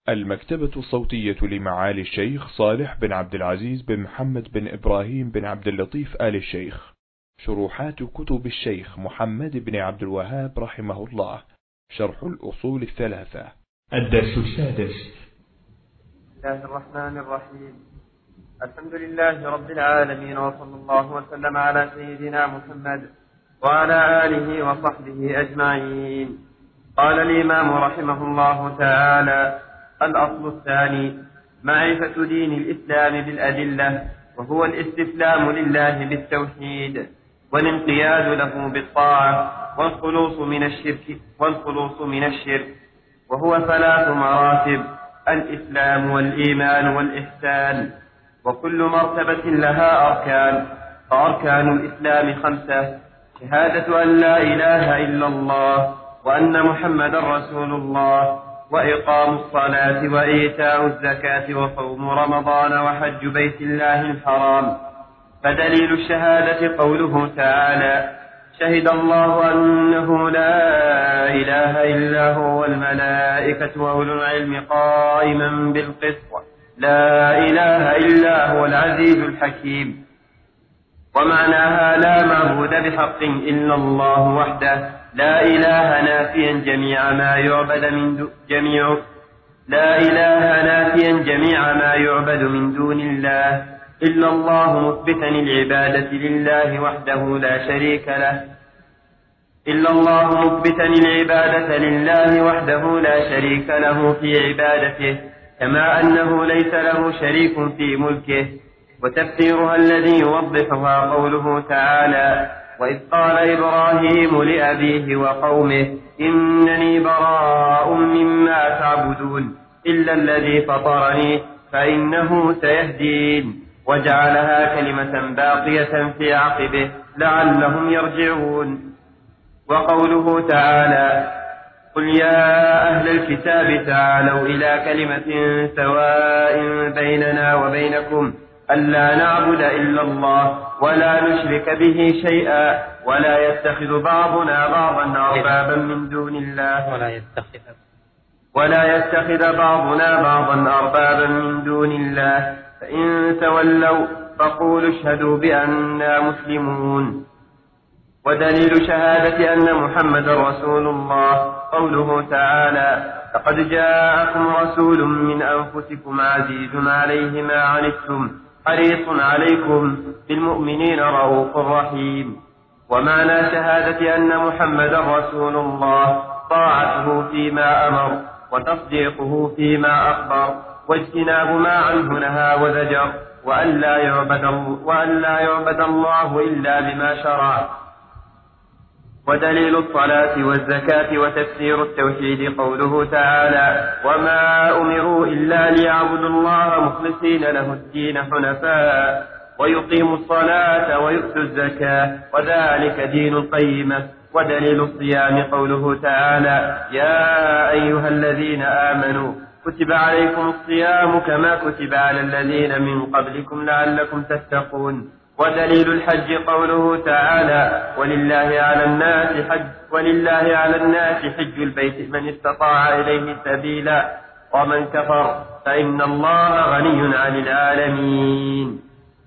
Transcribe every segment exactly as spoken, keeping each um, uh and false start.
المكتبة الصوتية لمعالي الشيخ صالح بن عبد العزيز بن محمد بن إبراهيم بن عبد اللطيف آل الشيخ. شروحات كتب الشيخ محمد بن عبد الوهاب رحمه الله. شرح الأصول الثلاثة. الدرس السادس. بسم الله الرحمن الرحيم. الحمد لله رب العالمين، وصلى الله وسلم على سيدنا محمد وعلى آله وصحبه أجمعين. قال الإمام رحمه الله تعالى: الأصل الثاني معرفة دين الإسلام بالأدلة، وهو الاستسلام لله بالتوحيد والانقياد له بالطاعة والخلوص من الشرك والخلوص من الشرك وهو ثلاث مراتب: الإسلام والإيمان والإحسان، وكل مرتبة لها أركان. فأركان الإسلام خمسة: شهادة أن لا إله إلا الله وأن محمد رسول الله، وإقام الصلاة وإيتاء الزكاة وصوم رمضان وحج بيت الله الحرام. فدليل الشهادة قوله تعالى: شهد الله أنه لا إله إلا هو والملائكة وأولو العلم قائما بالقسط لا إله إلا هو العزيز الحكيم. ومعناها لا معبود بحق إلا الله وحده، لا إله نافيا جميع ما يعبد من دو جميع لا إله نافيا جميع ما يعبد من دون الله إلا الله، مثبتا العبادة لله وحده لا شريك له إلا الله مثبتا العبادة لله وحده لا شريك له في عبادته، كما أنه ليس له شريك في ملكه. وتفسيرها الذي يوضحها قوله تعالى: وإذ قال إبراهيم لأبيه وقومه إنني براء مما تعبدون إلا الذي فطرني فإنه سيهدين، وجعلها كلمة باقية في عقبه لعلهم يرجعون. وقوله تعالى: قل يا أهل الكتاب تعالوا إلى كلمة سواء بيننا وبينكم ألا نعبد إلا الله ولا نشرك به شيئا ولا يتخذ بعضنا بعضا أربابا من دون الله ولا يتخذ ولا يتخذ بعضنا بعضا أربابا من دون الله، فإن تولوا فقولوا اشهدوا بأننا مسلمون. ودليل شهادة أن محمد رسول الله قوله تعالى: لقد جاءكم رسول من أنفسكم عزيز عليه ما عنتم حريص عليكم بالمؤمنين رؤوف رحيم. ومعنى شهادة أن محمد رسول الله طاعته فيما أمر وتصديقه فيما أخبر واجتناب ما عنه نهى وزجر، وأن لا يعبد, وأن لا يعبد الله إلا بما شرع. ودليل الصلاة والزكاة وتفسير التوحيد قوله تعالى: وما أمروا إلا ليعبدوا الله مخلصين له الدين حنفاء ويقيموا الصلاة ويؤتوا الزكاة وذلك دين القيمة. ودليل الصيام قوله تعالى: يا أيها الذين آمنوا كتب عليكم الصيام كما كتب على الذين من قبلكم لعلكم تتقون. ودليل الحج قوله تعالى: ولله على الناس حج ولله على الناس حج البيت من استطاع إليه سبيلا ومن كفر فإن الله غني عن العالمين.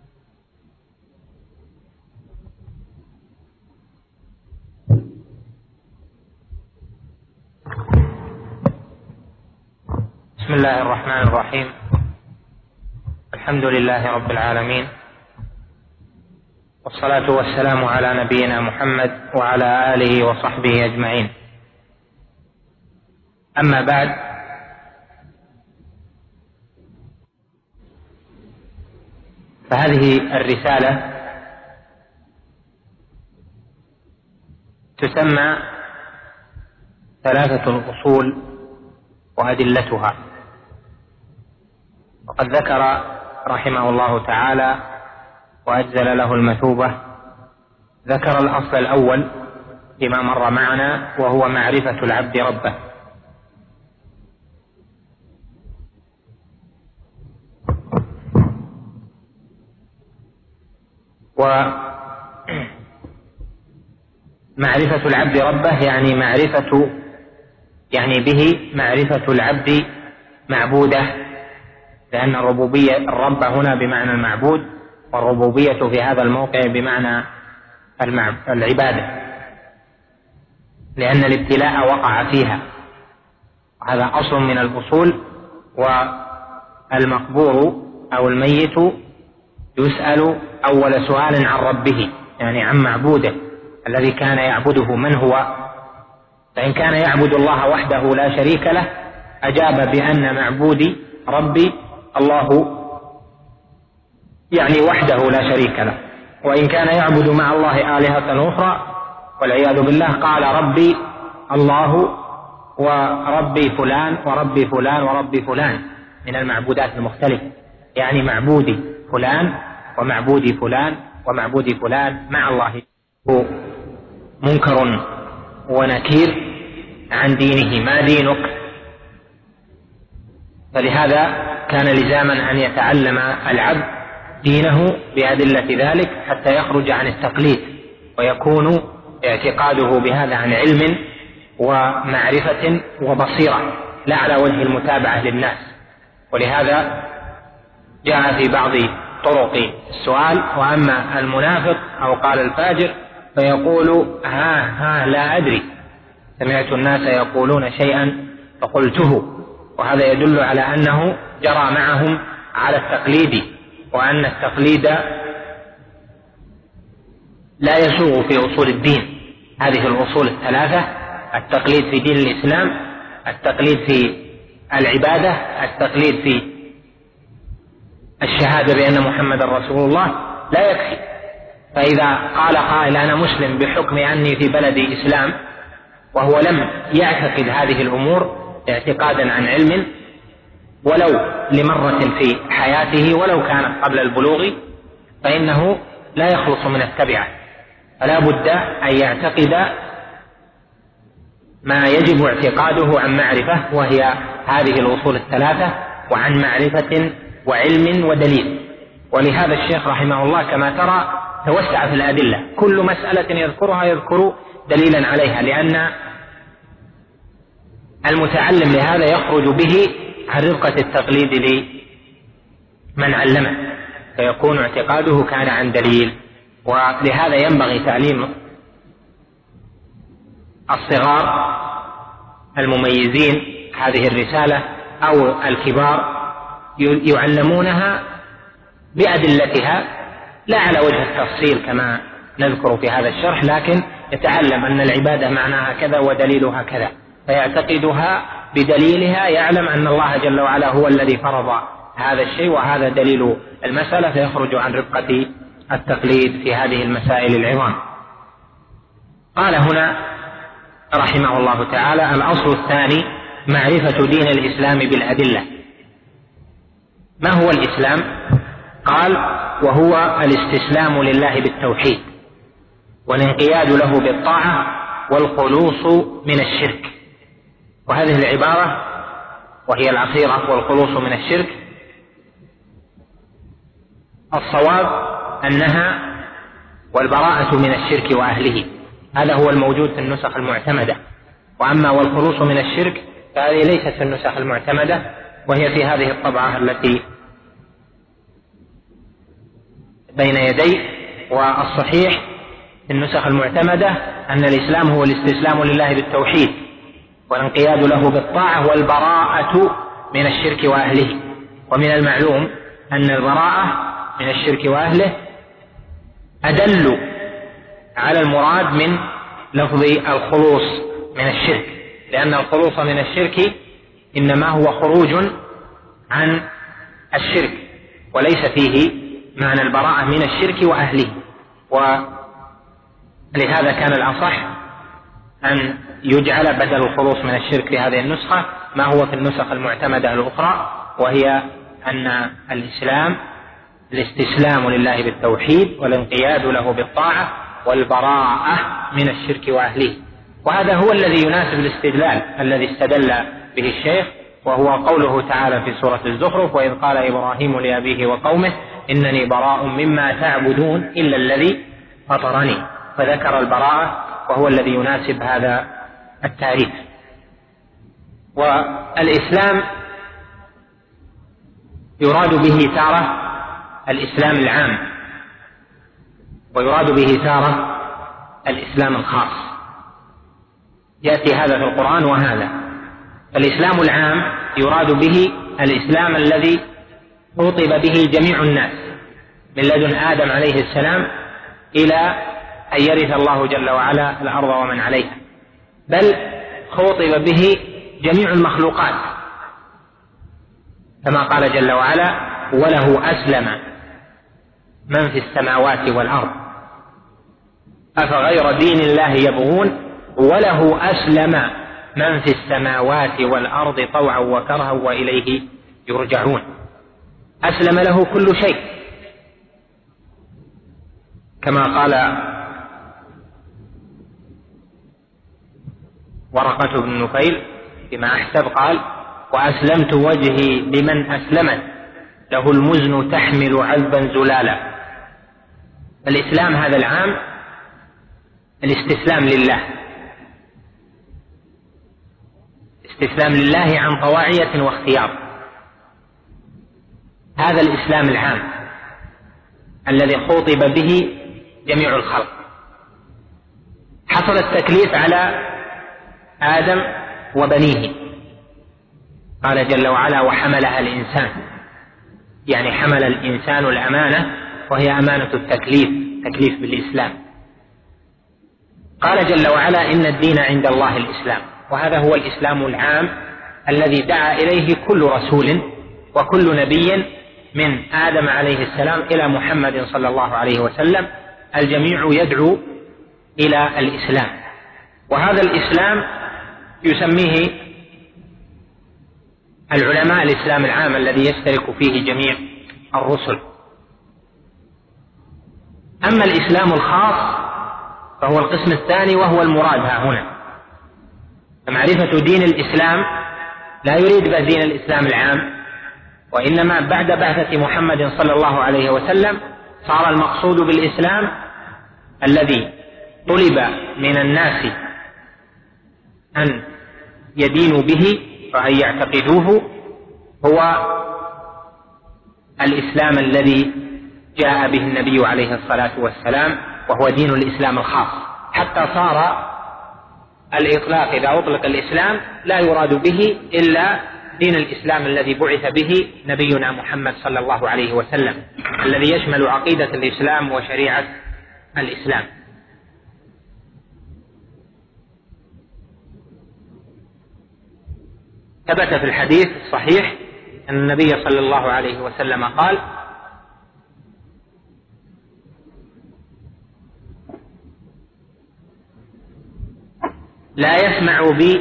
بسم الله الرحمن الرحيم. الحمد لله رب العالمين، والصلاة والسلام على نبينا محمد وعلى آله وصحبه أجمعين. أما بعد، فهذه الرسالة تسمى ثلاثة الأصول وأدلتها. وقد ذكر رحمه الله تعالى وأجزل له المثوبة، ذكر الأصل الأول لما مر معنا، وهو معرفة العبد ربه. ومعرفة العبد ربه يعني معرفة يعني به معرفة العبد معبودة، لأن الربوبية الرب هنا بمعنى المعبود، والربوبية في هذا الموقع بمعنى العبادة، لأن الابتلاء وقع فيها، وهذا أصل من الأصول. والمقبور أو الميت يسأل أول سؤال عن ربه، يعني عن معبوده الذي كان يعبده من هو. فإن كان يعبد الله وحده لا شريك له أجاب بأن معبودي ربي الله، يعني وحده لا شريك له. وإن كان يعبد مع الله آلهة أخرى والعياذ بالله قال ربي الله وربي فلان وربي فلان وربي فلان من المعبودات المختلفة، يعني معبودي فلان ومعبودي فلان ومعبودي فلان مع الله. هو منكر ونكير عن دينه، ما دينك؟ فلهذا كان لزاما أن يتعلم العبد دينه بأدلة ذلك حتى يخرج عن التقليد، ويكون اعتقاده بهذا عن علم ومعرفة وبصيرة، لا على وجه المتابعة للناس. ولهذا جاء في بعض طرق السؤال: وأما المنافق أو قال الفاجر فيقول ها ها لا أدري، سمعت الناس يقولون شيئا فقلته. وهذا يدل على أنه جرى معهم على التقليد، وأن التقليد لا يسوغ في أصول الدين، هذه الأصول الثلاثة: التقليد في دين الإسلام، التقليد في العبادة، التقليد في الشهادة بأن محمد رسول الله، لا يكفي. فإذا قال قائل أنا مسلم بحكم أني في بلد إسلام وهو لم يعتقد هذه الأمور اعتقادا عن علم ولو لمرة في حياته ولو كانت قبل البلوغ، فإنه لا يخلص من التبعة، فلا بد أن يعتقد ما يجب اعتقاده عن معرفة، وهي هذه الأصول الثلاثة، وعن معرفة وعلم ودليل. ولهذا الشيخ رحمه الله كما ترى توسع في الأدلة، كل مسألة يذكرها يذكر دليلا عليها، لأن المتعلم لهذا يخرج به عن رقة التقليد لمن علمه، فيكون اعتقاده كان عن دليل. ولهذا ينبغي تعليم الصغار المميزين هذه الرسالة أو الكبار يعلمونها بأدلتها، لا على وجه التفصيل كما نذكر في هذا الشرح، لكن يتعلم أن العبادة معناها كذا ودليلها كذا، فيعتقدها بدليلها، يعلم أن الله جل وعلا هو الذي فرض هذا الشيء وهذا دليل المسألة، فيخرج عن رقة التقليد في هذه المسائل العظام. قال هنا رحمه الله تعالى: الأصل الثاني معرفة دين الإسلام بالأدلة. ما هو الإسلام؟ قال: وهو الاستسلام لله بالتوحيد، والانقياد له بالطاعة، والخلوص من الشرك. وهذه العبارة وهي العصيرة: والخلوص من الشرك، الصواب أنها والبراءة من الشرك وأهله، هذا هو الموجود في النسخ المعتمدة. وأما والخلوص من الشرك فهذه ليست في النسخ المعتمدة، وهي في هذه الطبعة التي بين يدي. والصحيح في النسخ المعتمدة أن الإسلام هو الاستسلام لله بالتوحيد، والانقياد له بالطاعة، والبراءة من الشرك وأهله. ومن المعلوم أن البراءة من الشرك وأهله أدل على المراد من لفظ الخلوص من الشرك، لأن الخلوص من الشرك إنما هو خروج عن الشرك، وليس فيه معنى البراءة من الشرك وأهله. ولهذا كان الأصح أن يجعل بدل الخلوص من الشرك في هذه النسخة ما هو في النسخ المعتمدة الأخرى، وهي أن الإسلام الاستسلام لله بالتوحيد، والانقياد له بالطاعة، والبراءة من الشرك وأهله. وهذا هو الذي يناسب الاستدلال الذي استدل به الشيخ، وهو قوله تعالى في سورة الزخرف: وإذ قال إبراهيم لأبيه وقومه إنني براء مما تعبدون إلا الذي فطرني، فذكر البراءة وهو الذي يناسب هذا التعريف. والإسلام يراد به تارة الإسلام العام، ويراد به تارة الإسلام الخاص، يأتي هذا في القرآن وهذا. الإسلام العام يراد به الإسلام الذي خُطب به جميع الناس من لدن آدم عليه السلام إلى أن يرث الله جل وعلا الأرض ومن عليها، بل خُطب به جميع المخلوقات، كما قال جل وعلا: وله أسلم من في السماوات والأرض أفغير دين الله يبغون وله أسلم من في السماوات والأرض طوعا وكرها وإليه يرجعون. أسلم له كل شيء، كما قال ورقة بن نفيل بما أحسب قال: وأسلمت وجهي لمن أسلمت له المزن تحمل عذبا زلالا. الإسلام هذا العام الاستسلام لله، استسلام لله عن طواعية واختيار، هذا الإسلام العام الذي خُطب به جميع الخلق. حصل التكليف على آدم وبنيه، قال جل وعلا: وحملها الإنسان، يعني حمل الإنسان الأمانة، وهي أمانة التكليف، تكليف بالإسلام. قال جل وعلا: إن الدين عند الله الإسلام، وهذا هو الإسلام العام الذي دعا إليه كل رسول وكل نبي من آدم عليه السلام إلى محمد صلى الله عليه وسلم، الجميع يدعو إلى الإسلام. وهذا الإسلام يسميه العلماء الإسلام العام الذي يشترك فيه جميع الرسل. أما الإسلام الخاص فهو القسم الثاني، وهو المراد ها هنا. فمعرفة دين الإسلام لا يريد به دين الإسلام العام، وإنما بعد بعثة محمد صلى الله عليه وسلم صار المقصود بالإسلام الذي طلب من الناس أن يدينوا به وأن يعتقدوه هو الإسلام الذي جاء به النبي عليه الصلاة والسلام، وهو دين الإسلام الخاص، حتى صار الإطلاق إذا أطلق الإسلام لا يراد به إلا دين الإسلام الذي بعث به نبينا محمد صلى الله عليه وسلم، الذي يشمل عقيدة الإسلام وشريعة الإسلام. ثبت في الحديث الصحيح أن النبي صلى الله عليه وسلم قال: لا يسمع بي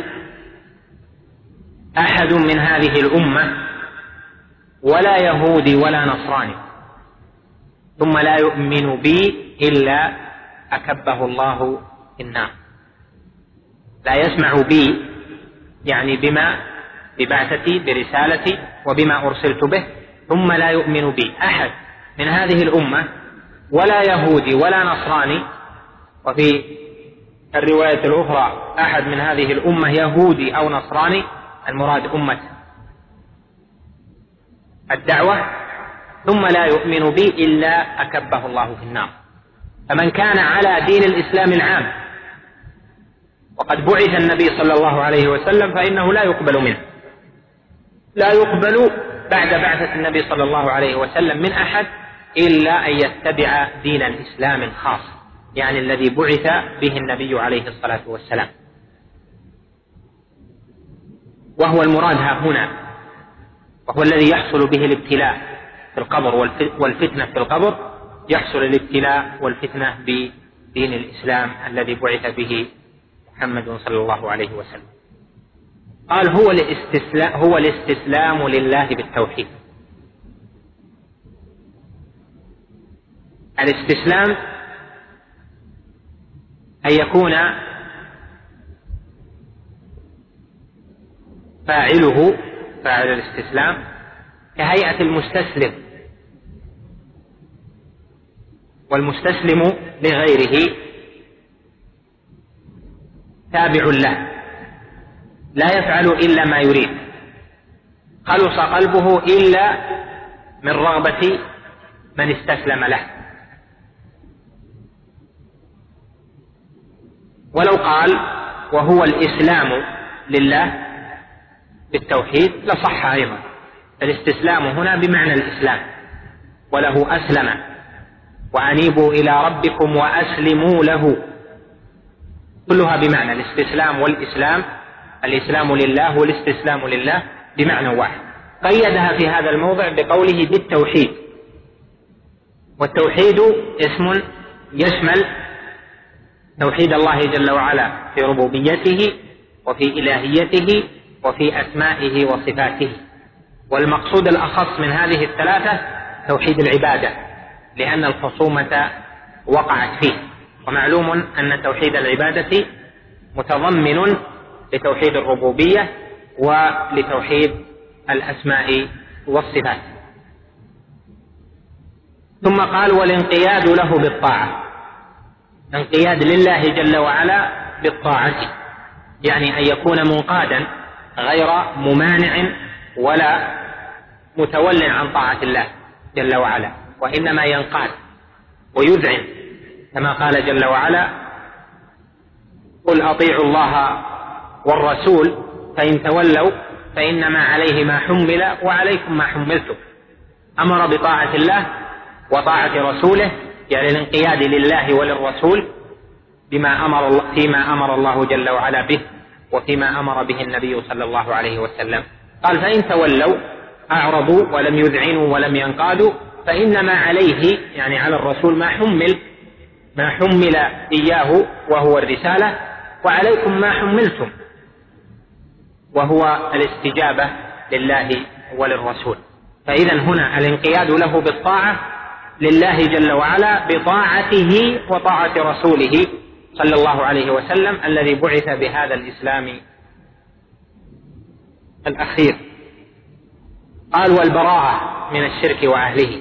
أحد من هذه الأمة ولا يهودي ولا نصراني ثم لا يؤمن بي إلا أكبه الله في النار. لا يسمع بي يعني بما ببعثتي برسالتي وبما أرسلت به، ثم لا يؤمن بي أحد من هذه الأمة ولا يهودي ولا نصراني، وفي الرواية الأخرى أحد من هذه الأمة يهودي أو نصراني، المراد أمة الدعوة، ثم لا يؤمن بي إلا أكبه الله في النار. فمن كان على دين الإسلام العام وقد بعث النبي صلى الله عليه وسلم فإنه لا يقبل منه، لا يقبل بعد بعثة النبي صلى الله عليه وسلم من أحد إلا أن يتبع دين الإسلام الخاص، يعني الذي بعث به النبي عليه الصلاة والسلام، وهو المراد ها هنا، وهو الذي يحصل به الابتلاء في القبر والفتنة في القبر. يحصل الابتلاء والفتنة بدين الإسلام الذي بعث به محمد صلى الله عليه وسلم. قال: هو الاستسلام, هو الاستسلام لله بالتوحيد. الاستسلام أن يكون فاعله فاعل الاستسلام كهيئة المستسلم، والمستسلم لغيره تابع له لا يفعل إلا ما يريد، خلص قلبه إلا من رغبة من استسلم له. ولو قال وهو الإسلام لله بالتوحيد لصح أيضا. الاستسلام هنا بمعنى الإسلام، وله أسلم وأنيبوا إلى ربكم وأسلموا له، كلها بمعنى الاستسلام والإسلام. الإسلام لله والاستسلام لله بمعنى واحد. قيدها في هذا الموضع بقوله بالتوحيد، والتوحيد اسم يشمل توحيد الله جل وعلا في ربوبيته وفي إلهيته وفي أسمائه وصفاته. والمقصود الأخص من هذه الثلاثة توحيد العبادة، لأن الخصومة وقعت فيه. ومعلوم أن توحيد العبادة متضمن لتوحيد الربوبية ولتوحيد الأسماء والصفات. ثم قال والانقياد له بالطاعة، انقياد لله جل وعلا بالطاعة، يعني أن يكون منقادا غير ممانع ولا متول عن طاعة الله جل وعلا، وإنما ينقاد ويذعن كما قال جل وعلا قل أطيعوا الله والرسول فإن تولوا فإنما عليه ما حمل وعليكم ما حملتم. أمر بطاعة الله وطاعة رسوله، يعني الانقياد لله وللرسول بما أمر الله فيما أمر الله جل وعلا به وفيما أمر به النبي صلى الله عليه وسلم. قال فإن تولوا أعرضوا ولم يذعنوا ولم ينقادوا فإنما عليه، يعني على الرسول، ما حمل ما حمل إياه وهو الرسالة، وعليكم ما حملتم وهو الاستجابة لله وللرسول. فإذا هنا الانقياد له بالطاعة لله جل وعلا بطاعته وطاعة رسوله صلى الله عليه وسلم الذي بعث بهذا الإسلام الأخير. قال والبراءة من الشرك وأهله.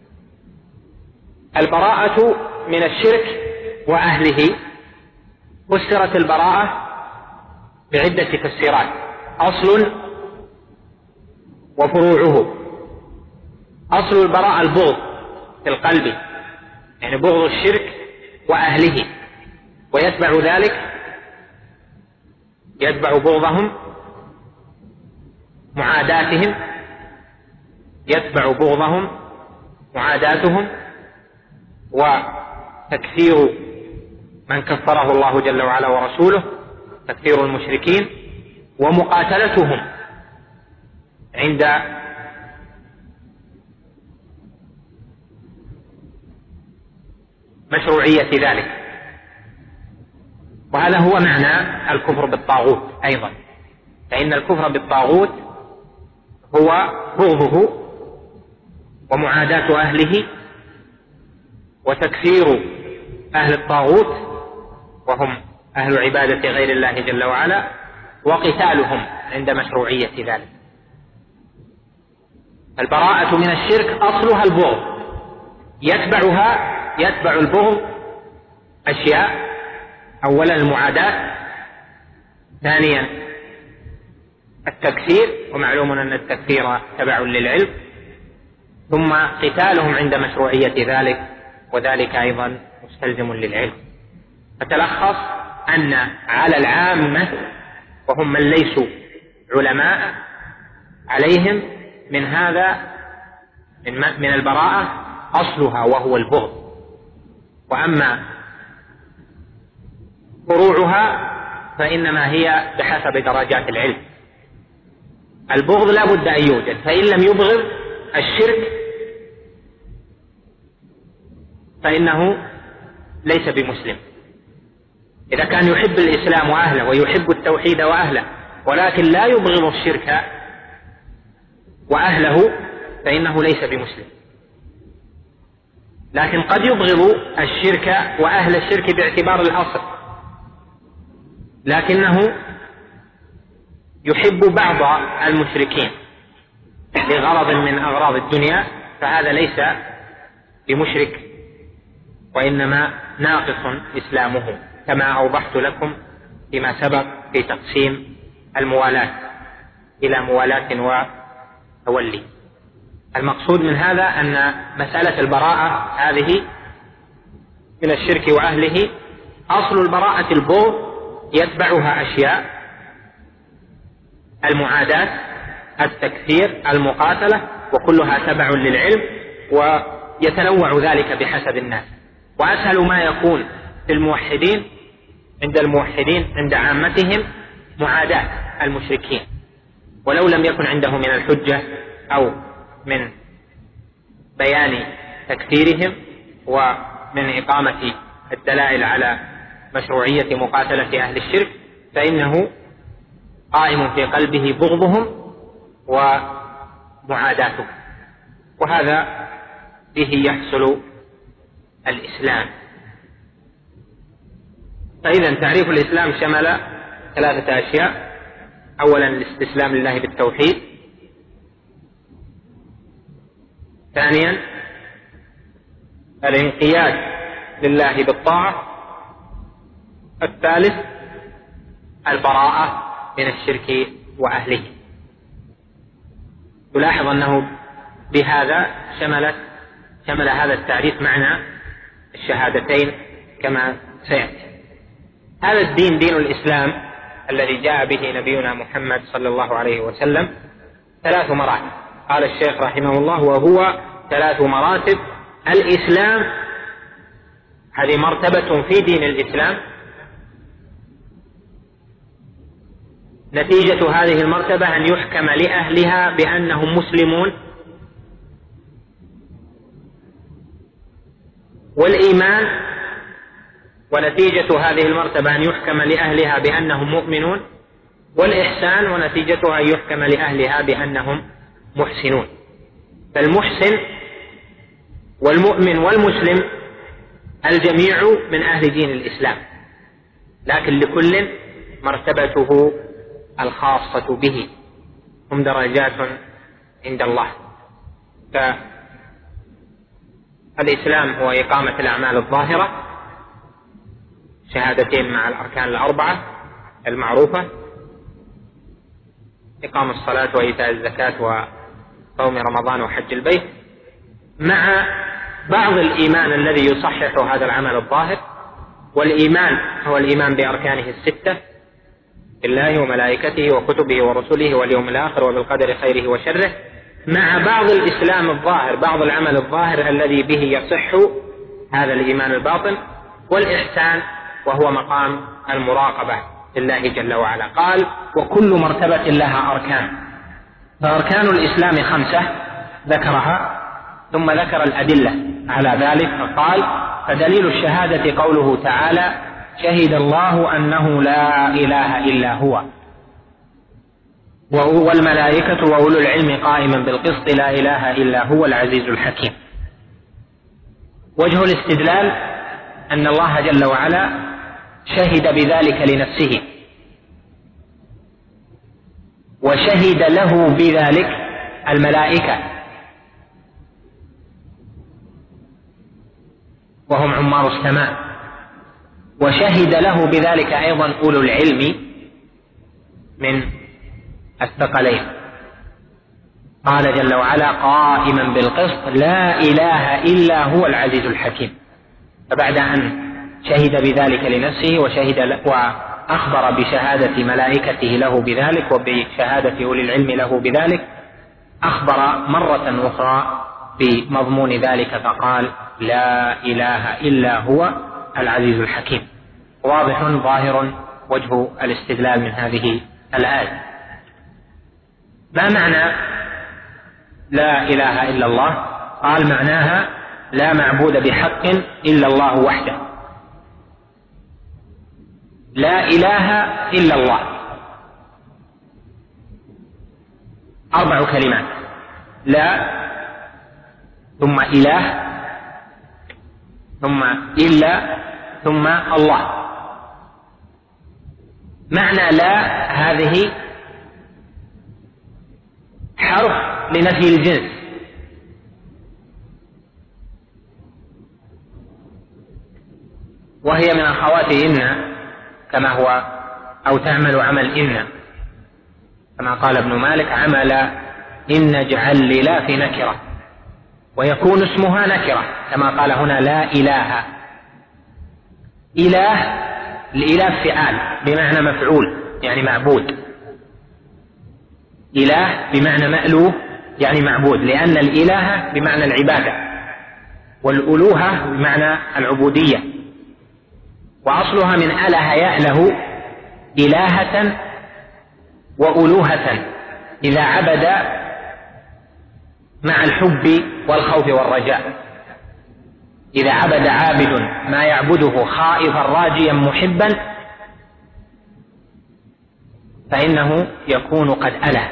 البراءة من الشرك وأهله فسرت البراءة بعدة تفسيرات، أصل وفروعه. أصل البراءة البغض في القلب، يعني بغض الشرك وأهله، ويتبع ذلك يتبع بغضهم معاداتهم يتبع بغضهم معاداتهم وتكفير من كفره الله جل وعلا ورسوله، تكفير المشركين، ومقاتلتهم عند مشروعية ذلك. وهذا هو معنى الكفر بالطاغوت أيضا، فإن الكفر بالطاغوت هو بغضه ومعاداة أهله وتكفير أهل الطاغوت وهم أهل عبادة غير الله جل وعلا، وقتالهم عند مشروعية ذلك. البراءة من الشرك أصلها البغض، يتبعها يتبع البغض أشياء: أولا المعاداة، ثانيا التكفير، ومعلوم أن التكفير تبع للعلم، ثم قتالهم عند مشروعية ذلك، وذلك أيضا مستلزم للعلم. فتلخص أن على العامة وهم من ليسوا علماء عليهم من هذا من البراءة أصلها وهو البغض، وأما فروعها فإنما هي بحسب درجات العلم. البغض لا بد أن يوجد، فإن لم يبغض الشرك فإنه ليس بمسلم. إذا كان يحب الإسلام وأهله ويحب التوحيد وأهله ولكن لا يبغض الشرك وأهله فإنه ليس بمسلم. لكن قد يبغض الشرك وأهل الشرك باعتبار الأصل، لكنه يحب بعض المشركين لغرض من أغراض الدنيا، فهذا ليس بمشرك وإنما ناقص إسلامه، كما أوضحت لكم فيما سبق في تقسيم الموالاة إلى موالاة وتولي. المقصود من هذا أن مسألة البراءة هذه من الشرك وأهله أصل البراءة البغض، يتبعها أشياء: المعاداة، التكفير، المقاتلة، وكلها تبع للعلم، ويتنوع ذلك بحسب الناس. وأسهل ما يكون في الموحدين عند الموحدين عند عامتهم معاداة المشركين، ولو لم يكن عنده من الحجة أو من بيان تكفيرهم ومن إقامة الدلائل على مشروعية مقاتلة أهل الشرك، فإنه قائم في قلبه بغضهم ومعاداتهم، وهذا به يحصل الإسلام. فإذا تعريف الإسلام شمل ثلاثة أشياء: أولا الاستسلام لله بالتوحيد، ثانيا الانقياد لله بالطاعة، الثالث البراءة من الشرك وأهله. تلاحظ أنه بهذا شملت شمل هذا التعريف معنى الشهادتين كما سيأتي. هذا الدين دين الإسلام الذي جاء به نبينا محمد صلى الله عليه وسلم ثلاث مراتب. قال الشيخ رحمه الله: وهو ثلاث مراتب. الإسلام هذه مرتبة في دين الإسلام، نتيجة هذه المرتبة أن يحكم لأهلها بأنهم مسلمون، والإيمان، ونتيجة هذه المرتبة أن يحكم لأهلها بأنهم مؤمنون، والإحسان، ونتيجتها أن يحكم لأهلها بأنهم محسنون. فالمحسن والمؤمن والمسلم الجميع من أهل دين الإسلام، لكن لكل مرتبته الخاصة به، هم درجات عند الله. فالإسلام هو إقامة الأعمال الظاهرة، شهادتين مع الأركان الأربعة المعروفة: إقام الصلاة وإيتاء الزكاة وصوم رمضان وحج البيت، مع بعض الإيمان الذي يصحح هذا العمل الظاهر. والإيمان هو الإيمان بأركانه الستة: بالله وملائكته وكتبه ورسله واليوم الآخر وبالقدر خيره وشره، مع بعض الإسلام الظاهر، بعض العمل الظاهر الذي به يصح هذا الإيمان الباطن. والإحسان وهو مقام المراقبة لله جل وعلا. قال: وكل مرتبة لها أركان. فأركان الإسلام خمسة ذكرها، ثم ذكر الأدلة على ذلك فقال: فدليل الشهادة قوله تعالى: شهد الله أنه لا إله إلا هو والملائكة وأولو العلم قائما بالقسط لا إله إلا هو العزيز الحكيم. وجه الاستدلال أن الله جل وعلا شهد بذلك لنفسه، وشهد له بذلك الملائكة وهم عمار السماء، وشهد له بذلك أيضا أولو العلم من الثقلين. قال جل وعلا: قائما بالقسط لا إله إلا هو العزيز الحكيم. فبعد أن شهد بذلك لنفسه وشهد وأخبر بشهادة ملائكته له بذلك وبشهادة أولي العلم له بذلك، أخبر مرة أخرى بمضمون ذلك فقال: لا إله إلا هو العزيز الحكيم. واضح ظاهر وجه الاستدلال من هذه الآية. ما معنى لا إله إلا الله؟ قال: معناها لا معبود بحق إلا الله وحده. لا إله إلا الله أربع كلمات: لا، ثم إله، ثم إلا، ثم الله. معنى لا هذه حرف لنفي الجنس، وهي من أخوات إن كما هو، أو تعمل عمل إن، كما قال ابن مالك: عمل إن اجعل الإله نكرة، ويكون اسمها نكرة كما قال هنا لا إله. إله، الإله فعال بمعنى مفعول يعني معبود، إله بمعنى مألوه يعني معبود، لأن الإله بمعنى العبادة والألوهة بمعنى العبودية، وأصلها من أله يأله إلهة وألوهة إذا عبد مع الحب والخوف والرجاء. إذا عبد عابد ما يعبده خائفا راجيا محبا فإنه يكون قد أله.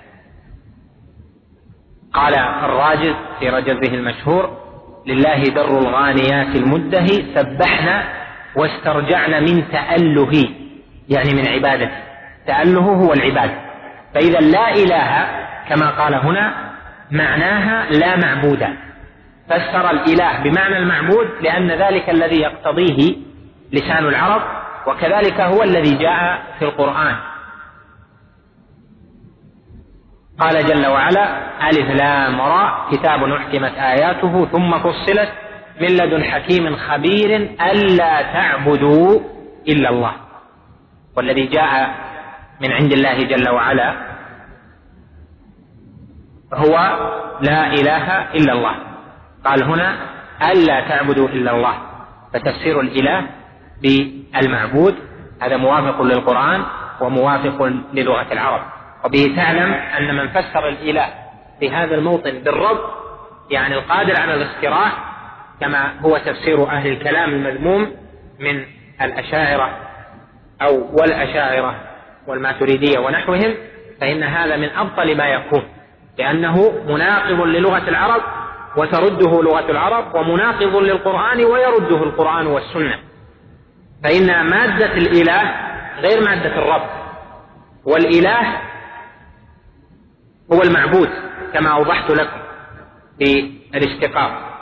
قال الراجل في رجزه المشهور: لله در الغانيات المده سبحنا واسترجعنا من تأله، يعني من عبادته، تأله هو العبادة. فإذا لا إله كما قال هنا معناها لا معبود، فسر الإله بمعنى المعبود لأن ذلك الذي يقتضيه لسان العرب، وكذلك هو الذي جاء في القرآن. قال جل وعلا: ألف لام را كتاب أحكمت آياته ثم فصلت من لدن حكيم خبير ألا تعبدوا إلا الله. والذي جاء من عند الله جل وعلا هو لا إله إلا الله. قال هنا ألا تعبدوا إلا الله، فتفسير الإله بالمعبود هذا موافق للقرآن وموافق للغة العرب. وبه تعلم أن من فسر الإله في هذا الموطن بالرب يعني القادر على الاختراع كما هو تفسير أهل الكلام المذموم من الأشاعرة أو والأشاعرة والماتريدية ونحوهم، فإن هذا من أبطل ما يكون، لأنه مناقض للغة العرب وترده لغة العرب، ومناقض للقرآن ويرده القرآن والسنة. فإن مادة الإله غير مادة الرب، والإله هو المعبود كما أوضحت لكم في الاشتقاق.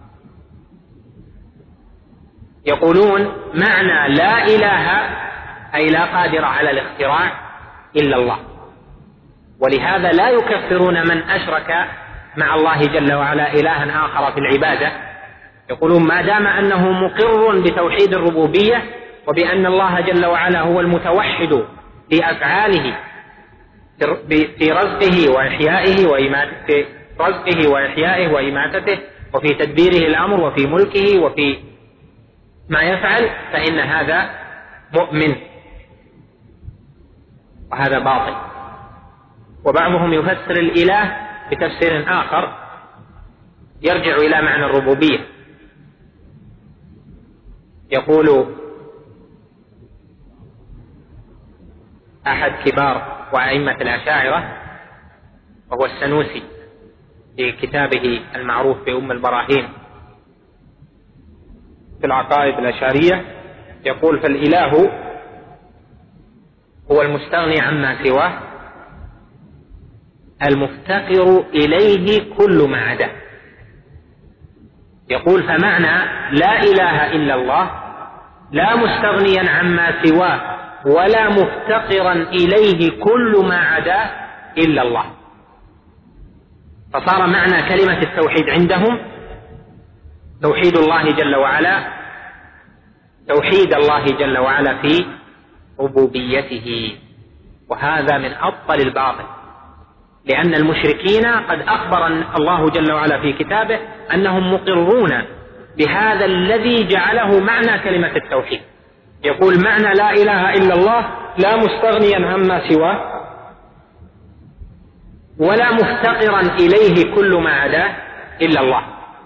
يقولون معنى لا إله أي لا قادر على الاختراع إلا الله، ولهذا لا يكفرون من أشرك مع الله جل وعلا إلها آخر في العبادة. يقولون ما دام أنه مقر بتوحيد الربوبية وبأن الله جل وعلا هو المتوحد في أفعاله في رزقه وإحيائه وإماتته، في رزقه وإحيائه وإماتته، وفي تدبيره الأمر، وفي ملكه، وفي ما يفعل، فإن هذا مؤمن، وهذا باطل. وبعضهم يفسر الإله بتفسير آخر يرجع إلى معنى الربوبية. يقول أحد كبار وأئمة الأشاعرة وهو السنوسي في كتابه المعروف بأم البراهين في العقائد الأشعرية، يقول: فالإله هو المستغني عما سواه المفتقر إليه كل ما عداه. يقول: فمعنى لا إله إلا الله لا مستغنيا عما سواه ولا مفتقرا إليه كل ما عداه إلا الله. فصار معنى كلمة التوحيد عندهم توحيد الله جل وعلا، توحيد الله جل وعلا في ربوبيته، وهذا من أبطل الباطل، لأن المشركين قد أخبر الله جل وعلا في كتابه أنهم مقرون بهذا الذي جعله معنى كلمة التوحيد. يقول: معنى لا إله إلا الله لا مستغنيا عما سواه ولا مفتقرا إليه كل ما عداه إلا الله.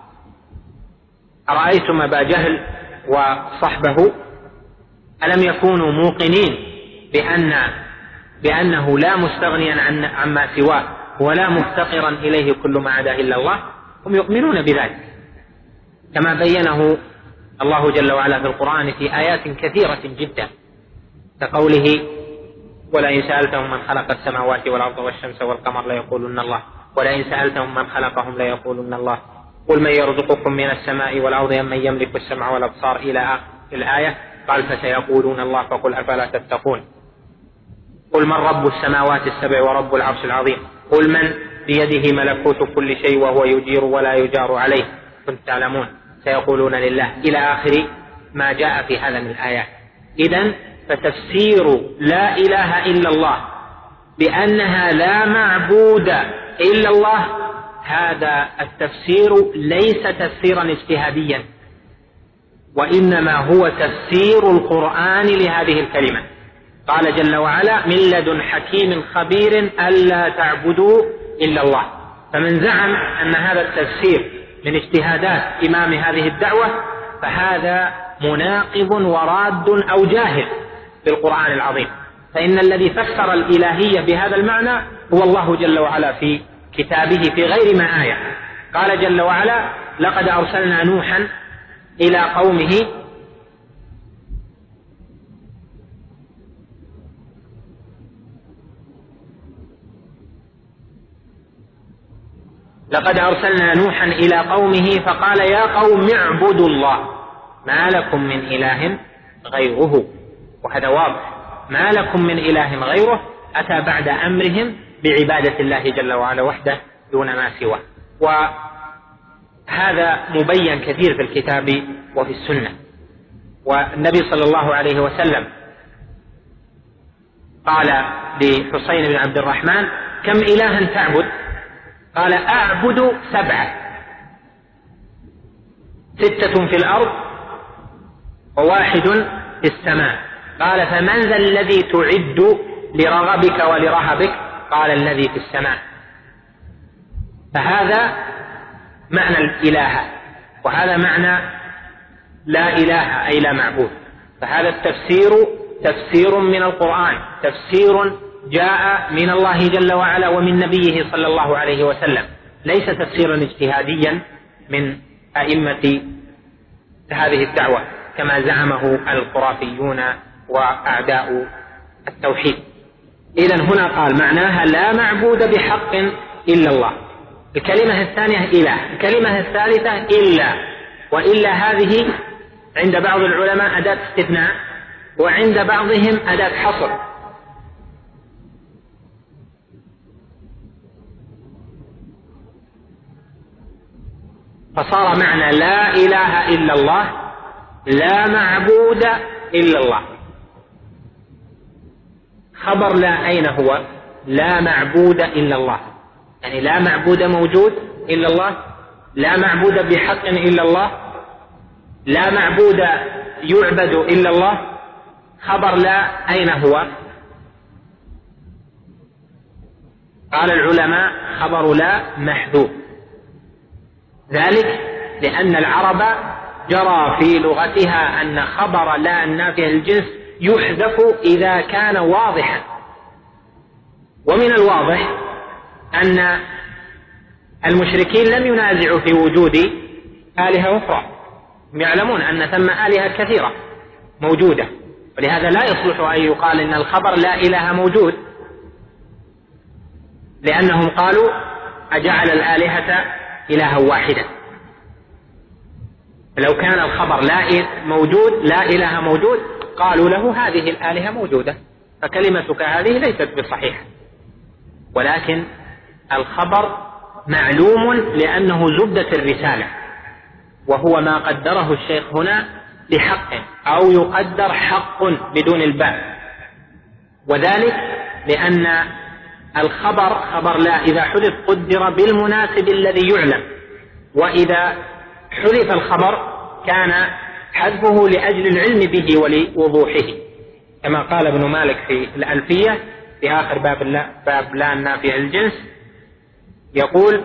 أرأيتم أبا جهل وصحبه ألم يكونوا موقنين بأن بأنه لا مستغنيا عن عما سواه ولا مفتقرا إليه كل ما عداه إلا الله؟ هم يؤمنون بذلك كما بينه الله جل وعلا في القرآن في آيات كثيرة جدا، كقوله: ولئن سألتهم من خلق السماوات والأرض والشمس والقمر ليقولن الله ولئن سألتهم من خلقهم ليقولن الله قل من يرزقكم من السماء والأرض أم من يملك السمع والأبصار إلى آخر الآية. قال: فسيقولون الله فقل أفلا تتقون. قل من رب السماوات السبع ورب العرش العظيم قل من بيده ملكوت كل شيء وهو يجير ولا يجار عليه كنتم تعلمون سيقولون لله إلى آخر ما جاء في هذا من الآيات. إذن فتفسير لا إله إلا الله بأنها لا معبود إلا الله هذا التفسير ليس تفسيرا اجتهاديا، وإنما هو تفسير القرآن لهذه الكلمة. قال جل وعلا من لدن حكيم خبير ألا تعبدوا إلا الله. فمن زعم أن هذا التفسير من اجتهادات إمام هذه الدعوة فهذا مناقض وراد أو جاهل بالقرآن العظيم، فإن الذي فسر الإلهية بهذا المعنى هو الله جل وعلا في كتابه في غير ما آية. قال جل وعلا لقد أرسلنا نوحا إلى قومه لقد أرسلنا نوحا إلى قومه فقال يا قوم اعبدوا الله ما لكم من إله غيره. وهذا واضح، ما لكم من إله غيره أتى بعد أمرهم بعبادة الله جل وعلا وحده دون ما سواه. وهذا مبين كثير في الكتاب وفي السنة. والنبي صلى الله عليه وسلم قال لحسين بن عبد الرحمن كم إلها تعبد؟ قال أعبد سبعة، ستة في الأرض وواحد في السماء. قال فمن ذا الذي تعد لرغبك ولرهبك؟ قال الذي في السماء. فهذا معنى الإله، وهذا معنى لا إله أي لا معبود. فهذا التفسير تفسير من القرآن، تفسير جاء من الله جل وعلا ومن نبيه صلى الله عليه وسلم، ليس تفسيرا اجتهاديا من أئمة هذه الدعوة كما زعمه الخرافيون وأعداء التوحيد. إذن هنا قال معناها لا معبود بحق إلا الله. الكلمة الثانية إله، الكلمة الثالثة إلا، وإلا هذه عند بعض العلماء أداة استثناء وعند بعضهم أداة حصر. فصار معنى لا إله إلا الله لا معبود إلا الله. خبر لا أين هو؟ لا معبود إلا الله، يعني لا معبود موجود إلا الله، لا معبود بحق إلا الله، لا معبود يعبد إلا الله. خبر لا أين هو؟ قال العلماء خبر لا محذوف، ذلك لأن العرب جرى في لغتها أن خبر لا النافية للجنس يحذف إذا كان واضحا. ومن الواضح أن المشركين لم ينازعوا في وجود آلهة أخرى، يعلمون أن ثم آلهة كثيرة موجودة، ولهذا لا يصلح أن يقال إن الخبر لا إله موجود، لأنهم قالوا أجعل الآلهة إلها واحدا. لو كان الخبر لا موجود لا إله موجود قالوا له هذه الآلهة موجودة، فكلمتك هذه ليست بصحيحة. ولكن الخبر معلوم لأنه زبدة الرسالة، وهو ما قدره الشيخ هنا بحق، أو يقدر حق بدون الباء، وذلك لأن الخبر خبر لا إذا حذف قدر بالمناسب الذي يعلم، وإذا حذف الخبر كان حذفه لأجل العلم به ولوضوحه، كما قال ابن مالك في الألفية في آخر باب لا, باب لا النافية للجنس، يقول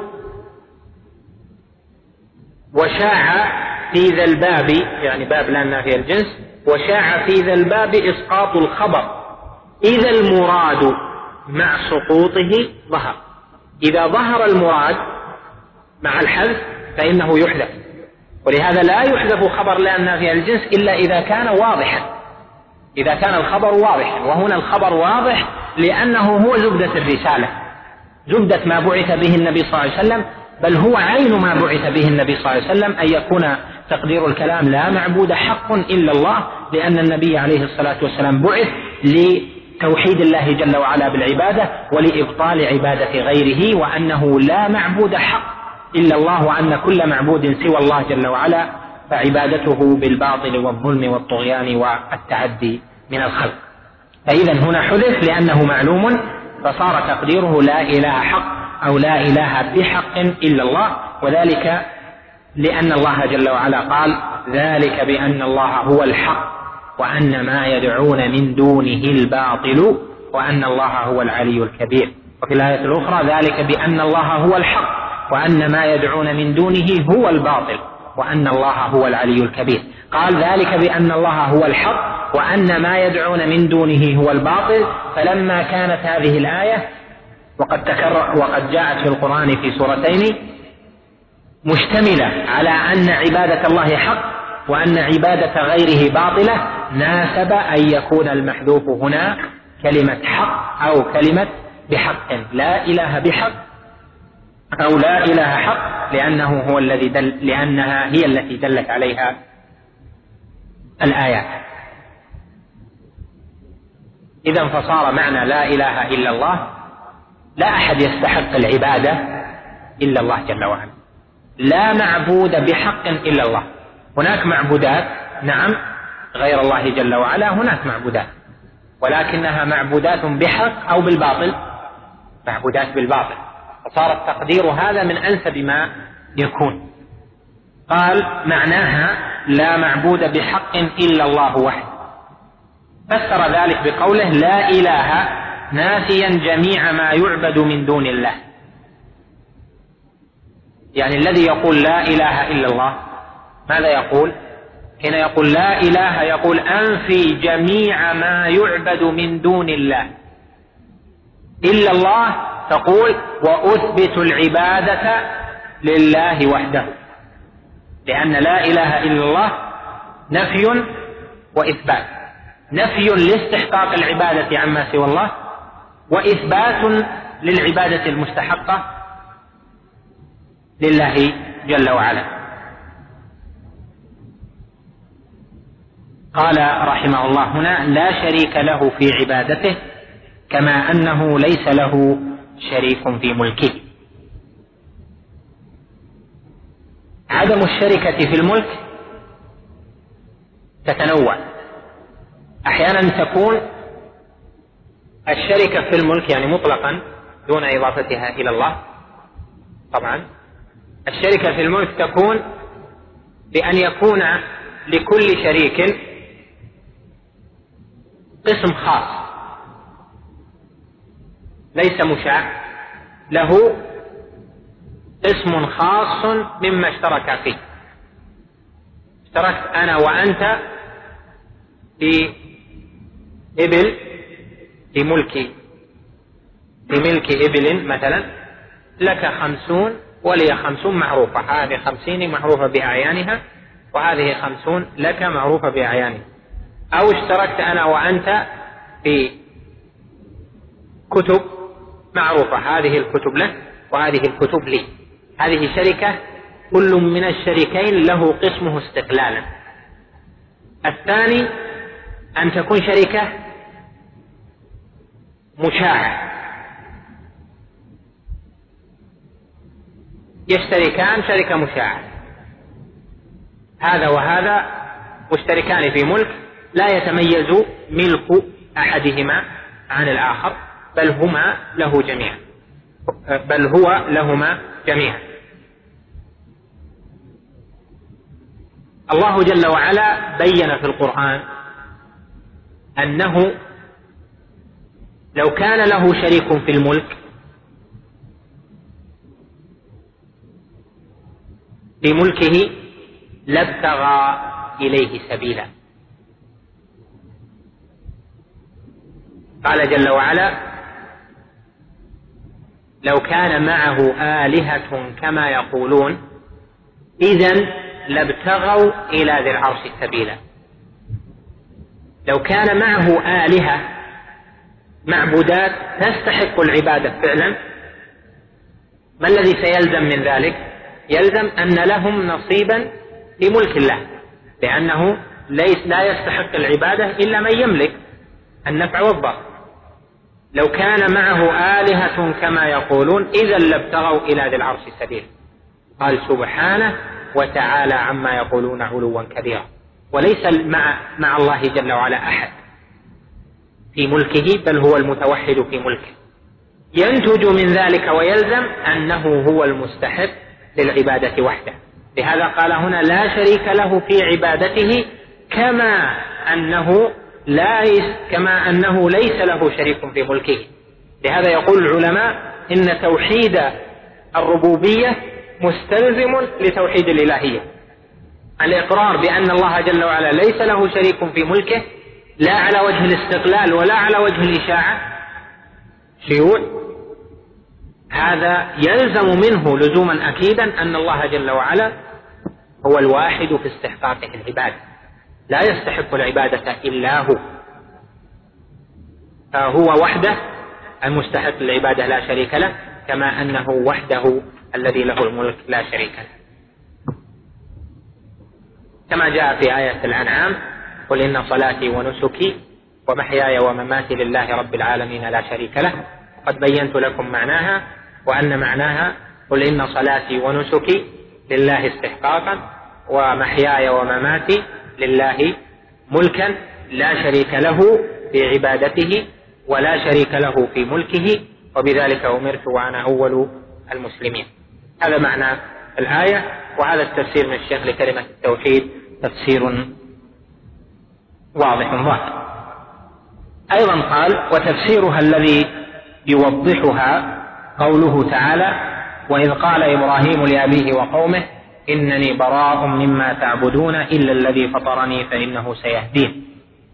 وشاع في ذا الباب، يعني باب لا النافية للجنس، وشاع في ذا الباب إسقاط الخبر إذا المراد مع سقوطه ظهر. إذا ظهر المراد مع الحذف فإنه يحذف، ولهذا لا يحذف خبر لا النافية للجنس إلا إذا كان واضحا، إذا كان الخبر واضحا. وهنا الخبر واضح لأنه هو زبدة الرسالة، زبدة ما بعث به النبي صلى الله عليه وسلم، بل هو عين ما بعث به النبي صلى الله عليه وسلم، أن يكون تقدير الكلام لا معبود حق إلا الله، لأن النبي عليه الصلاة والسلام بعث لتوحيد الله جل وعلا بالعبادة ولإبطال عبادة غيره، وأنه لا معبود حق إلا الله، وأن كل معبود سوى الله جل وعلا فعبادته بالباطل والظلم والطغيان والتعدي من الخلق. فإذا هنا حذف لأنه معلوم، فصار تقديره لا إله حق أو لا إله بحق إلا الله، وذلك لأن الله جل وعلا قال: ذلك بأن الله هو الحق وأن ما يدعون من دونه الباطل وأن الله هو العلي الكبير. وفي الآية الأخرى: ذلك بأن الله هو الحق وأن ما يدعون من دونه هو الباطل وأن الله هو العلي الكبير. قال: ذلك بأن الله هو الحق وأن ما يدعون من دونه هو الباطل. فلما كانت هذه الآية وقد تكرر وقد جاءت في القرآن في سورتين مشتملة على أن عبادة الله حق وأن عبادة غيره باطلة، ناسب أن يكون المحذوف هنا كلمة حق أو كلمة بحق، لا إله بحق أو لا إله حق، لأنه هو الذي دل لأنها هي التي دلت عليها الآيات. إذن فصار معنى لا إله إلا الله: لا أحد يستحق العبادة إلا الله جل وعلا، لا معبود بحق إلا الله. هناك معبودات نعم غير الله جل وعلا، هناك معبودات ولكنها معبودات بحق أو بالباطل، معبودات بالباطل، فصار التقدير هذا من أنسب ما يكون. قال: معناها لا معبود بحق إلا الله وحده. فسر ذلك بقوله: لا إله، ناسيا جميع ما يعبد من دون الله. يعني الذي يقول لا إله إلا الله ماذا يقول؟ حين يقول لا إله يقول أنفي جميع ما يعبد من دون الله. إلا الله تقول وأثبت العبادة لله وحده، لأن لا إله إلا الله نفي وإثبات، نفي لاستحقاق العبادة عما سوى الله، وإثبات للعبادة المستحقة لله جل وعلا. قال رحمه الله هنا: لا شريك له في عبادته كما أنه ليس له شريك في ملكه. عدم الشركة في الملك تتنوع، أحيانا تكون الشركة في الملك يعني مطلقا دون إضافتها إلى الله. طبعا الشركة في الملك تكون بأن يكون لكل شريك قسم خاص ليس مشاع، له اسم خاص مما اشترك فيه. اشتركت أنا وأنت في إبل، في ملك في ملك إبل مثلا، لك خمسون ولي خمسون معروفة، هذه خمسين معروفة بأعيانها وهذه خمسون لك معروفة بأعيانها. أو اشتركت أنا وأنت في كتب معروفة، هذه الكتب لك وهذه الكتب لي، هذه شركة، كل من الشريكين له قسمه استقلالا. الثاني أن تكون شركة مشاعة، يشتركان شركة مشاعة، هذا وهذا مشتركان في ملك، لا يتميز ملك أحدهما عن الآخر، بل هما له جميعا، بل هو لهما جميعا. الله جل وعلا بين في القرآن أنه لو كان له شريك في الملك في ملكه لابتغى إليه سبيلا. قال جل وعلا: لو كان معه آلهة كما يقولون إذن لابتغوا إلى ذي العرش سبيلا. لو كان معه آلهة معبودات تستحق العبادة فعلا، ما الذي سيلزم من ذلك؟ يلزم أن لهم نصيبا في ملك الله، لأنه ليس لا يستحق العبادة إلا من يملك النفع والضر، لو كان معه آلهة كما يقولون إذا لابتغوا إلى ذي العرش سبيلا. قال سبحانه وتعالى عما يقولون علوا كبيرا. وليس مع, مع الله جل وعلا أحد في ملكه، بل هو المتوحد في ملكه. ينتج من ذلك ويلزم أنه هو المستحق للعبادة وحده. لهذا قال هنا لا شريك له في عبادته، كما أنه لا كما أنه ليس له شريك في ملكه. لهذا يقول العلماء إن توحيد الربوبية مستلزم لتوحيد الإلهية. الإقرار بأن الله جل وعلا ليس له شريك في ملكه، لا على وجه الاستقلال ولا على وجه الإشاعة شيوع، هذا يلزم منه لزوما أكيدا أن الله جل وعلا هو الواحد في استحقاقه العبادة، لا يستحق العبادة إلا هو، فهو وحده المستحق للعبادة لا شريك له، كما أنه وحده الذي له الملك لا شريك له. كما جاء في آية الأنعام قل إن صلاتي ونسكي ومحياي ومماتي لله رب العالمين لا شريك له. قد بينت لكم معناها، وأن معناها قل إن صلاتي ونسكي لله استحقاقا، ومحياي ومماتي لله ملكا لا شريك له في عبادته ولا شريك له في ملكه، وبذلك أمرت وأنا أول المسلمين. هذا معنى الآية، وهذا التفسير من الشيخ لكلمة التوحيد تفسير واضح ظاهر. أيضا قال وتفسيرها الذي يوضحها قوله تعالى وإذ قال إبراهيم لأبيه وقومه إنني براء مما تعبدون إلا الذي فطرني فإنه سيهدين،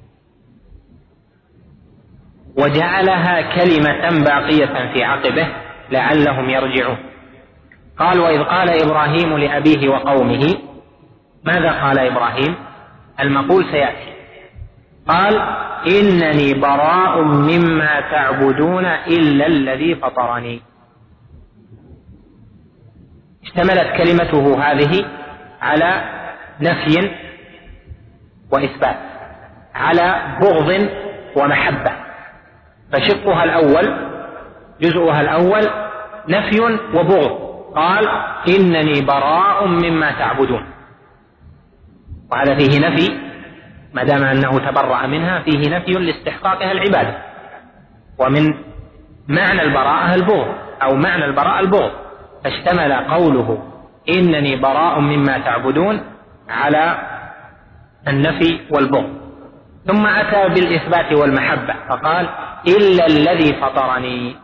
وجعلها كلمة باقية في عقبه لعلهم يرجعون. قال وإذ قال إبراهيم لأبيه وقومه، ماذا قال إبراهيم؟ المقول سيأتي. قال إنني براء مما تعبدون إلا الذي فطرني. اشتملت كلمته هذه على نفي وإثبات، على بغض ومحبة، فشقها الأول جزءها الأول نفي وبغض. قال إنني براء مما تعبدون، وهذا فيه نفي، ما دام أنه تبرأ منها فيه نفي لاستحقاقها العبادة. ومن معنى البراءة البغض، أو معنى البراءة البغض، فاشتمل قوله إنني براء مما تعبدون على النفي والبغض. ثم أتى بالإثبات والمحبة فقال إلا الذي فطرني،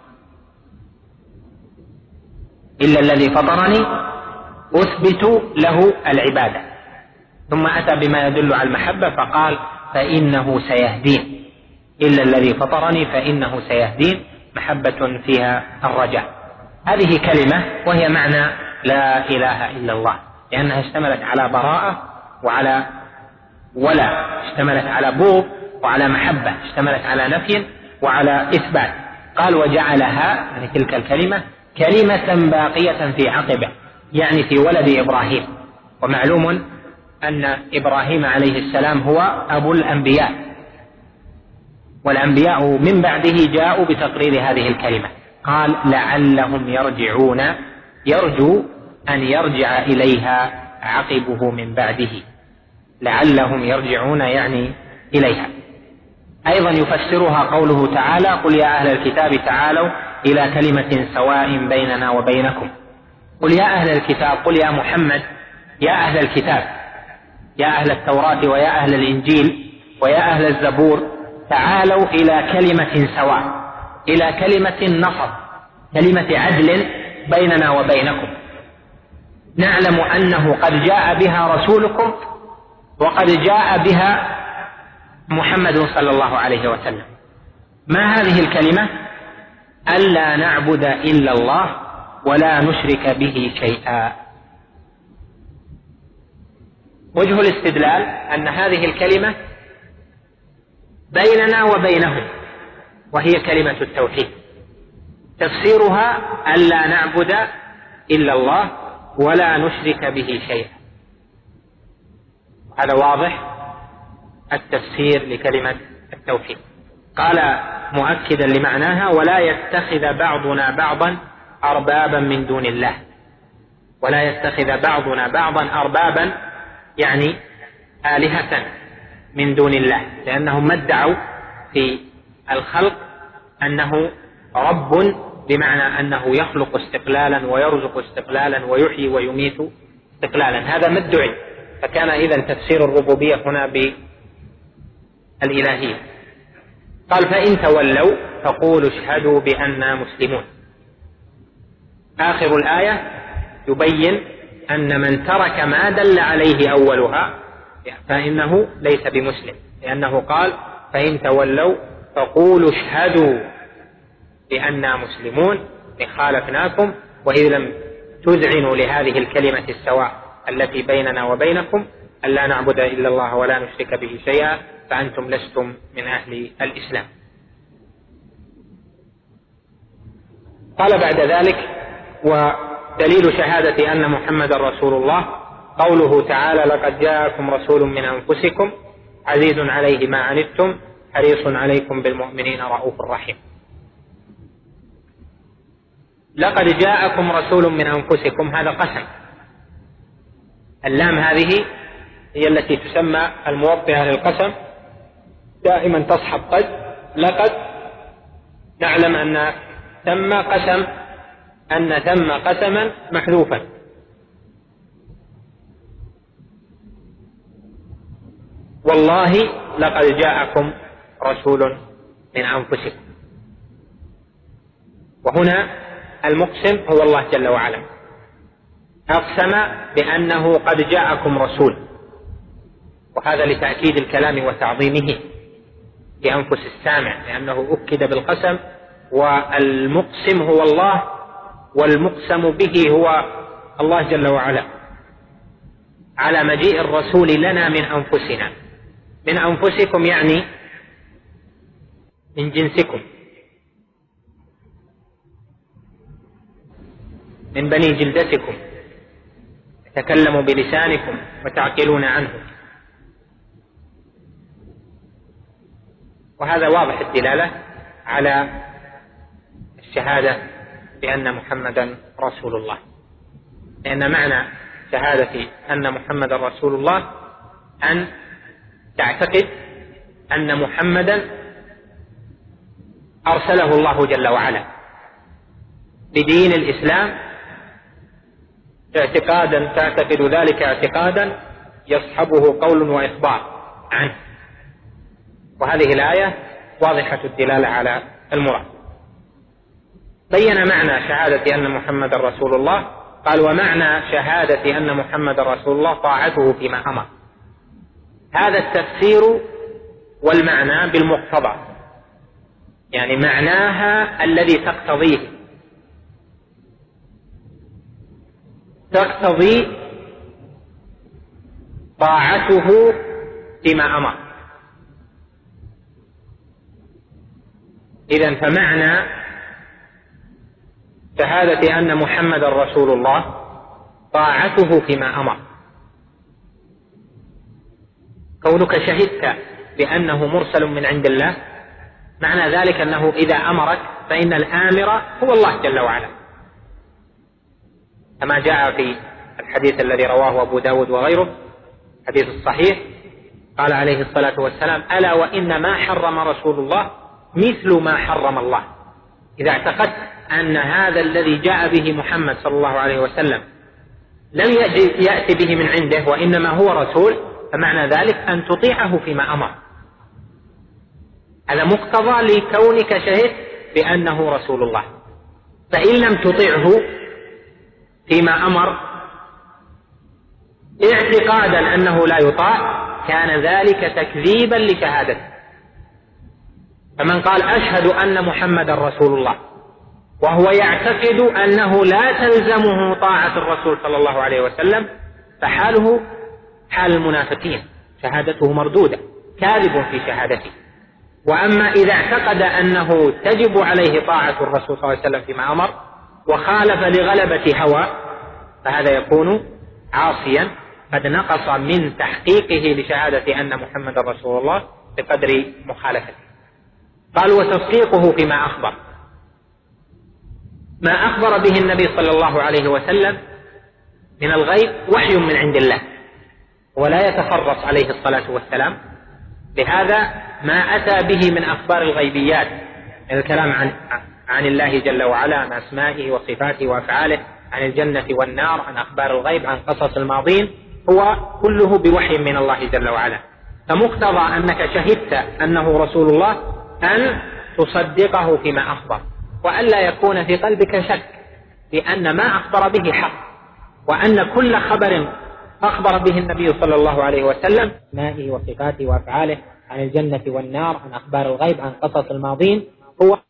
إلا الذي فطرني أثبت له العبادة. ثم أتى بما يدل على المحبة فقال فإنه سيهدين، إلا الذي فطرني فإنه سيهدين، محبة فيها الرجاء. هذه كلمة وهي معنى لا إله إلا الله، لأنها اشتملت على براءة وعلى ولا، اشتملت على بغض وعلى محبة، اشتملت على نفي وعلى إثبات. قال وجعلها، يعني تلك الكلمة، كلمة باقية في عقبه، يعني في ولد إبراهيم. ومعلوم أن إبراهيم عليه السلام هو أبو الأنبياء، والأنبياء من بعده جاءوا بتقرير هذه الكلمة. قال لعلهم يرجعون، يرجو أن يرجع إليها عقبه من بعده، لعلهم يرجعون يعني إليها. أيضا يفسرها قوله تعالى قل يا أهل الكتاب تعالوا إلى كلمة سواء بيننا وبينكم. قل يا أهل الكتاب، قل يا محمد يا أهل الكتاب، يا أهل التوراة ويا أهل الإنجيل ويا أهل الزبور، تعالوا إلى كلمة سواء، إلى كلمة نصب، كلمة عدل بيننا وبينكم، نعلم أنه قد جاء بها رسولكم وقد جاء بها محمد صلى الله عليه وسلم. ما هذه الكلمة؟ ألا نعبد إلا الله ولا نشرك به شيئا. وجه الاستدلال أن هذه الكلمة بيننا وبينهم، وهي كلمة التوحيد. تفسيرها ألا نعبد إلا الله ولا نشرك به شيئا. هذا واضح التفسير لكلمة التوحيد. قال مؤكدا لمعناها: ولا يتخذ بعضنا بعضا أربابا من دون الله. ولا يتخذ بعضنا بعضا أربابا يعني آلهة من دون الله، لأنهم ما ادعوا في الخلق أنه رب بمعنى أنه يخلق استقلالا ويرزق استقلالا ويحيي ويميت استقلالا، هذا ما ادعي. فكان إذن تفسير الربوبية هنا بالإلهية. قال: فإن تولوا فقولوا اشهدوا بأننا مسلمون. آخر الآية يبين أن من ترك ما دل عليه أولها فإنه ليس بمسلم، لأنه قال: فإن تولوا فقولوا اشهدوا بأننا مسلمون، خالفناكم وإذ لم تذعنوا لهذه الكلمة السواء التي بيننا وبينكم ألا نعبد إلا الله ولا نشرك به شيئا فأنتم لستم من أهل الإسلام. قال بعد ذلك: ودليل شهادة أن محمد رسول الله قوله تعالى: لقد جاءكم رسول من أنفسكم عزيز عليه ما عنتم حريص عليكم بالمؤمنين رؤوف رحيم. لقد جاءكم رسول من أنفسكم، هذا قسم. اللام هذه هي التي تسمى الموطئة للقسم، دائما تصحب قد. لقد نعلم أن ثم قسم أن ثم قسما محذوفا. والله لقد جاءكم رسول من أنفسكم. وهنا المقسم هو الله جل وعلا، أقسم بأنه قد جاءكم رسول، وهذا لتأكيد الكلام وتعظيمه بأنفس السامع، لأنه أكد بالقسم، والمقسم هو الله والمقسم به هو الله جل وعلا، على مجيء الرسول لنا من أنفسنا. من أنفسكم يعني من جنسكم، من بني جلدتكم، تكلموا بلسانكم وتعقلون عنه. وهذا واضح الدلالة على الشهادة بأن محمدا رسول الله، لأن معنى شهادة أن محمدا رسول الله أن تعتقد أن محمدا أرسله الله جل وعلا بدين الإسلام اعتقادا، تعتقد ذلك اعتقادا يصحبه قول وإخبار عنه. وهذه الآية واضحة الدلالة على المراد. بين معنى شهادة أن محمد رسول الله، قال: ومعنى شهادة أن محمد رسول الله طاعته فيما أمر. هذا التفسير والمعنى بالمقتضى، يعني معناها الذي تقتضيه، تقتضي طاعته فيما أمر. إذن فمعنى شهادة أن محمد رسول الله طاعته فيما أمر. كونك شهدت بأنه مرسل من عند الله معنى ذلك أنه إذا أمرك فإن الآمر هو الله جل وعلا، كما جاء في الحديث الذي رواه أبو داود وغيره، حديث الصحيح، قال عليه الصلاة والسلام: ألا وإن ما حرم رسول الله مثل ما حرم الله. إذا اعتقدت أن هذا الذي جاء به محمد صلى الله عليه وسلم لم يأتي به من عنده وإنما هو رسول، فمعنى ذلك أن تطيعه فيما أمر. هذا مقتضى لكونك شهدت بأنه رسول الله. فإن لم تطيعه فيما أمر اعتقادا أنه لا يطاع كان ذلك تكذيبا لشهادته. فمن قال: أشهد أن محمد رسول الله وهو يعتقد أنه لا تلزمه طاعة الرسول صلى الله عليه وسلم فحاله حال المنافقين، شهادته مردودة، كاذب في شهادته. وأما إذا اعتقد أنه تجب عليه طاعة الرسول صلى الله عليه وسلم فيما أمر وخالف لغلبة هوى فهذا يكون عاصيا قد نقص من تحقيقه لشهادة أن محمد رسول الله بقدر مخالفته. قال وتصديقه فيما أخبر، ما أخبر به النبي صلى الله عليه وسلم من الغيب وحي من عند الله ولا يتخرص عليه الصلاة والسلام، لهذا ما أتى به من أخبار الغيبيات من الكلام عن عن الله جل وعلا، عن أسمائه وصفاته وأفعاله، عن الجنة والنار، عن أخبار الغيب، عن قصص الماضين، هو كله بوحي من الله جل وعلا. فمقتضى أنك شهدت أنه رسول الله أن تصدقه فيما أخبر، وألا يكون في قلبك شك لأن ما أخبر به حق، وأن كل خبر أخبر به النبي صلى الله عليه وسلم أسمائه وصفاته وأفعاله، عن الجنة والنار، عن أخبار الغيب، عن قصص الماضين، هو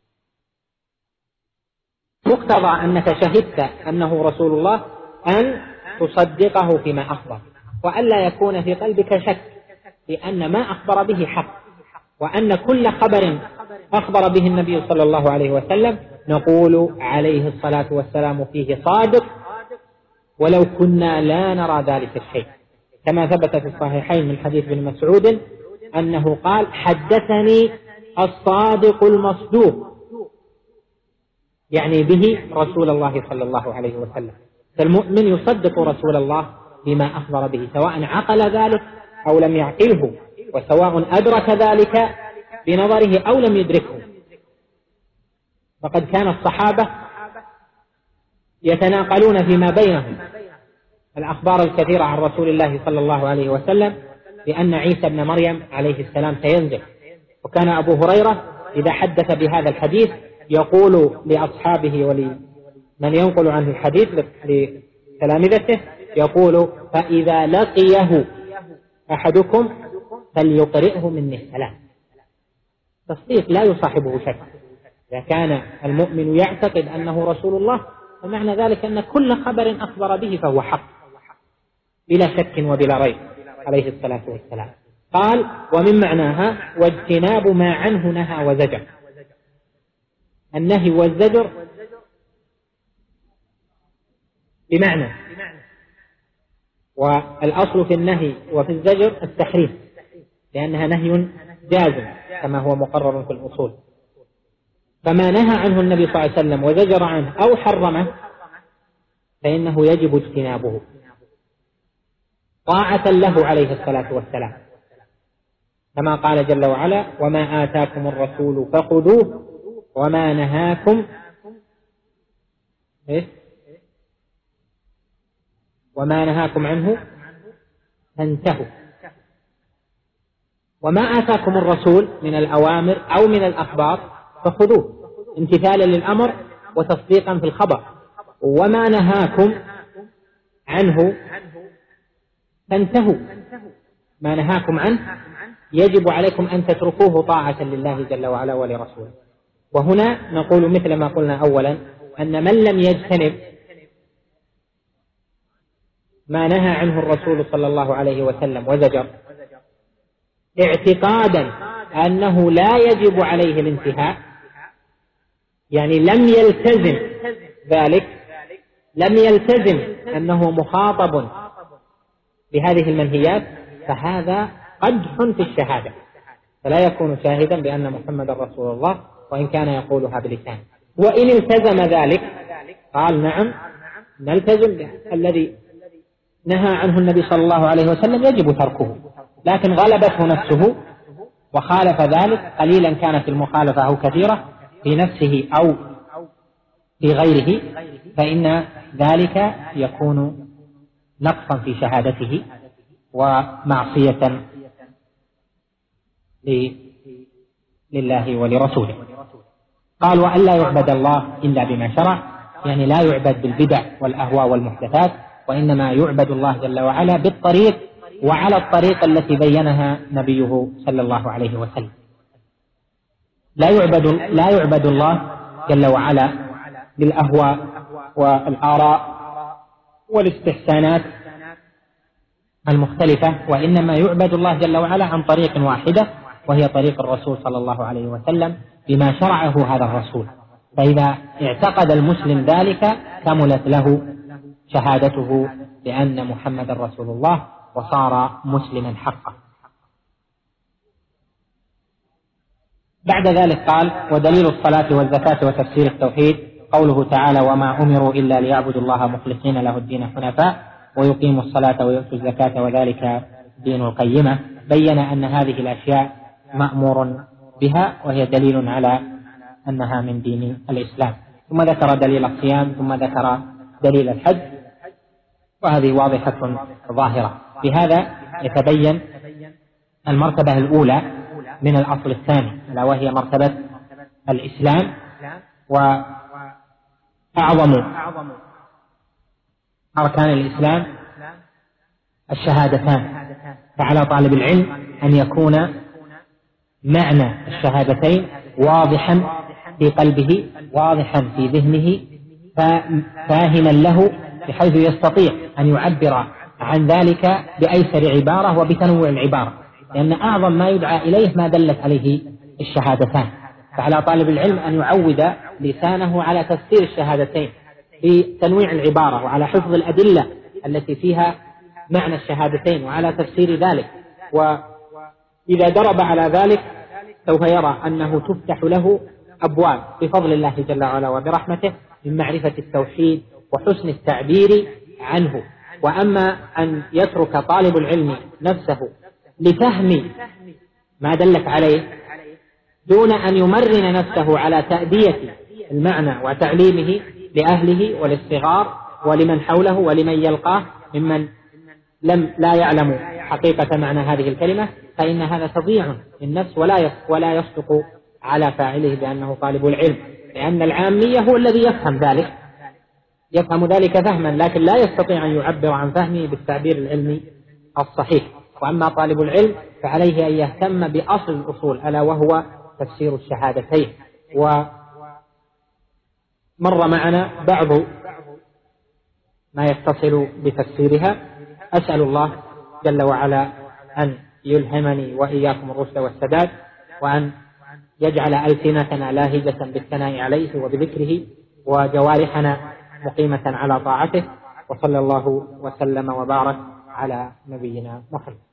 مقتضى أنك شهدت أنه رسول الله أن تصدقه فيما أخبر، وألا يكون في قلبك شك لأن ما أخبر به حق، وأن كل خبر أخبر به النبي صلى الله عليه وسلم نقول عليه الصلاة والسلام فيه صادق ولو كنا لا نرى ذلك الشيء، كما ثبت في الصحيحين من حديث ابن مسعود أنه قال حدثني الصادق المصدوق، يعني به رسول الله صلى الله عليه وسلم. فالمؤمن يصدق رسول الله بما أخبر به سواء عقل ذلك أو لم يعقله، وسواء أدرك ذلك بنظره أو لم يدركه. فقد كان الصحابة يتناقلون فيما بينهم الأخبار الكثيرة عن رسول الله صلى الله عليه وسلم بأن عيسى بن مريم عليه السلام سينزل، وكان أبو هريرة إذا حدث بهذا الحديث يقول لأصحابه ولمن ينقل عنه الحديث لتلامذته يقول فإذا لقيه أحدكم فليقرئه مني السلام. تصديق لا يصاحبه شك. إذا كان المؤمن يعتقد أنه رسول الله فمعنى ذلك أن كل خبر أخبر به فهو حق بلا شك وبلا ريب عليه الصلاة والسلام. قال ومن معناها واجتناب ما عنه نهى وزجر. النهي والزجر بمعنى، والأصل في النهي وفي الزجر التحريم لأنها نهي جازم كما هو مقرر في الأصول. فما نهى عنه النبي صلى الله عليه وسلم وزجر عنه أو حرمه فإنه يجب اجتنابه طاعة له عليه الصلاة والسلام، كما قال جل وعلا وما آتاكم الرسول فخذوه وما نهاكم إيه؟ وما نهاكم عنه فانتهوا. وما آتاكم الرسول من الأوامر أو من الأخبار فخذوه امتثالا للأمر وتصديقا في الخبر، وما نهاكم عنه فانتهوا. ما نهاكم عنه يجب عليكم أن تتركوه طاعة لله جل وعلا ولرسوله. وهنا نقول مثل ما قلنا أولا أن من لم يجتنب ما نهى عنه الرسول صلى الله عليه وسلم وزجر اعتقادا أنه لا يجب عليه الانتهاء، يعني لم يلتزم ذلك، لم يلتزم أنه مخاطب بهذه المنهيات، فهذا قدح في الشهادة، فلا يكون شاهدا بأن محمد رسول الله وإن كان يقولها بلسانه. وإن التزم ذلك قال نعم نلتزم الذي نهى عنه النبي صلى الله عليه وسلم يجب تركه، لكن غلبته نفسه وخالف ذلك قليلا كانت المخالفة أو كثيرة في نفسه أو في غيره، فإن ذلك يكون نقصا في شهادته ومعصية لله ولرسوله. قال وأن لا يعبد الله إلا بما شرع، يعني لا يعبد بالبدع والأهواء والمحدثات، وإنما يعبد الله جل وعلا بالطريق وعلى الطريقة التي بينها نبيه صلى الله عليه وسلم. لا يعبد, لا يعبد الله جل وعلا بالأهواء والآراء والاستحسانات المختلفة، وإنما يعبد الله جل وعلا عن طريق واحدة وهي طريق الرسول صلى الله عليه وسلم بما شرعه هذا الرسول. فإذا اعتقد المسلم ذلك كملت له شهادته بأن محمد رسول الله وصار مسلما حقا. بعد ذلك قال: ودليل الصلاة والزكاة وتفسير التوحيد قوله تعالى: وما أمروا إلا ليعبدوا الله مخلصين له الدين حنفاء ويقيموا الصلاة ويؤتوا الزكاة وذلك دين القيمة. بين أن هذه الأشياء مأمور بها وهي دليل على أنها من دين الإسلام. ثم ذكر دليل الصيام، ثم ذكر دليل الحج، وهذه واضحة ظاهرة. بهذا يتبين المرتبة الأولى من الأصل الثاني، ألا وهي مرتبة الإسلام. وأعظم أركان الإسلام الشهادتان، فعلى طالب العلم أن يكون معنى الشهادتين واضحا في قلبه، واضحا في ذهنه، فاهما له بحيث يستطيع أن يعبر عن ذلك بأيسر عبارة وبتنوع العبارة، لأن أعظم ما يدعى إليه ما دلت عليه الشهادتان. فعلى طالب العلم أن يعود لسانه على تفسير الشهادتين بتنويع العبارة وعلى حفظ الأدلة التي فيها معنى الشهادتين وعلى تفسير ذلك. وإذا درب على ذلك سوف يرى أنه تفتح له أبواب بفضل الله جل وعلا وبرحمته من معرفة التوحيد وحسن التعبير عنه. وأما أن يترك طالب العلم نفسه لفهم ما دلت عليه دون أن يمرن نفسه على تأدية المعنى وتعليمه لأهله وللصغار ولمن حوله ولمن يلقاه ممن لم لا يعلم حقيقة معنى هذه الكلمة، فإن هذا تضييع للنفس ولا ولا يصدق على فاعله بأنه طالب العلم، لأن العامية هو الذي يفهم ذلك يفهم ذلك فهما، لكن لا يستطيع أن يعبر عن فهمه بالتعبير العلمي الصحيح. وأما طالب العلم فعليه أن يهتم بأصل الأصول، ألا وهو تفسير الشهادتين. ومر معنا بعض ما يتصل بتفسيرها. أسأل الله جل وعلا أن يلهمني وإياكم الرشد والسداد، وأن يجعل ألسنتنا لاهجة بالثناء عليه وبذكره، وجوارحنا مقيمة على طاعته. وصلى الله وسلم وبارك على نبينا محمد.